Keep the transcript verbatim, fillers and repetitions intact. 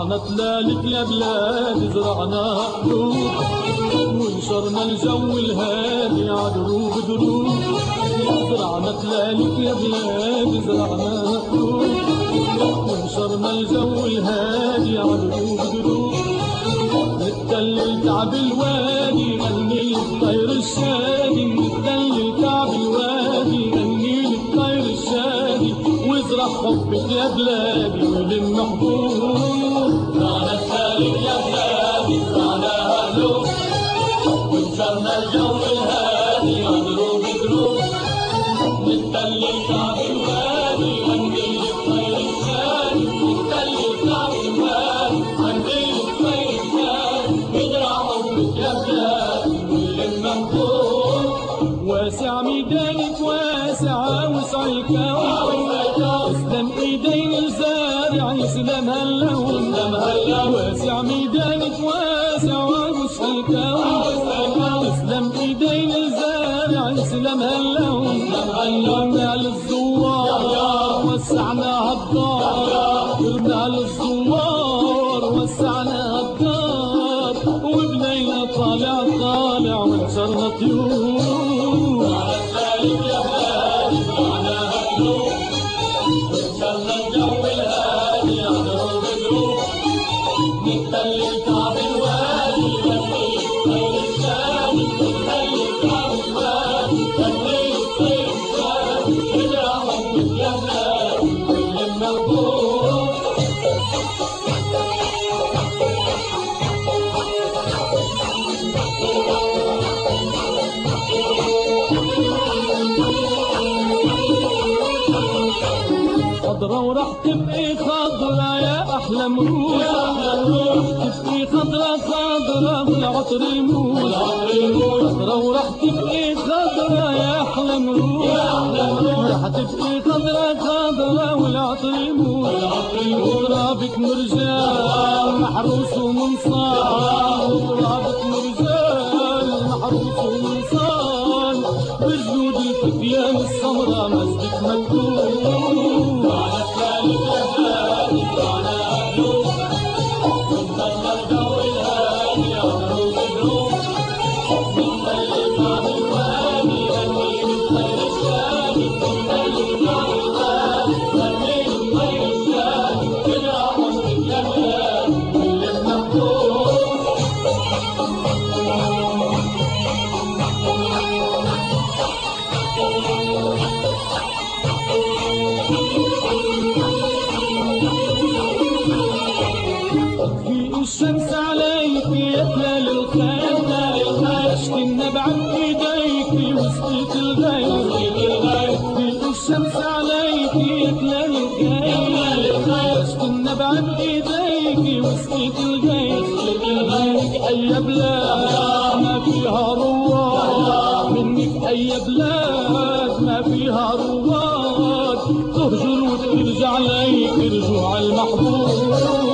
زرعنا تلالك يا بلاد زرعنا قلوب، ونشرنا الجو الهادي عدروب دروب. زرعنا تلالك يا بلاد زرعنا قلوب، ونشرنا الجو الهادي عدروب دروب. نتدلل كعب الوادي غني للطير الشادي، نتدلل كعب الوادي غني للطير الشادي، وازرع حبك يا بلادي ولم حبوب. زرعنا تلالك يا بلادي زرعنا قلوب، ونشرنا الجو الهادي عدروب دروب. نتدلل كعب الوادي غني للطير الشادي، نتدلل كعب الوادي غني للطير الشادي، وازرع حبك يا بلادي ولم حبوب. واسع ميدانك واسع وسع الكون، اسلم ايدين الزارع يسلم هاللون. واسع ميدانك واسع وسع الكون، اسلم ايدين الزارع يسلم هاللون. قربنا للزوار وسعنا هالدار، قربنا للزوار وسعنا هالدار، وبليلة طالع طالع ونشرنا طيور. على الثالث يا بلادي زرعنا قلوب، ونشرنا الجو الهادي عدروب دروب. نتدلل كعب الوادي غني للطير الشادي، نتدلل كعب الوادي غني للطير الشادي، وازرع حبك يا بلادي ولم حبوب. خضرا وراح تبقي خضرا يا احلى مرود، راح تبقي خضرا خضرا والعطر يموت. خضرا وراح تبقي خضرا يا احلى مرود، راح تبقي خضرا خضرا والعطر يموت. وترابك مرجان محروس ومنصان، وترابك مرجان محروس ومنصان، بجنود الفتيان السمراء مسجد مكتوب. على الثالث يا بلادي زرعنا قلوب، ونشرنا الجو الهادي عدروب دروب. نتدلل كعب الوادي غني للطير الشادي، نتدلل كعب الوادي غني للطير الشادي، وازرع حبك يا بلادي ولم حبوب. الشمس عليك يا تلال الخير، اشكي النبع بايديك وسقيت الغير. في الشمس عليك يا تلال الخير، اشكي النبع بايديك وسقيت الغير. منك اي بلاد ما فيها رواد، منك اي بلاد ما فيها رواد، تهجر وترجع ليك رجوع المحبوب.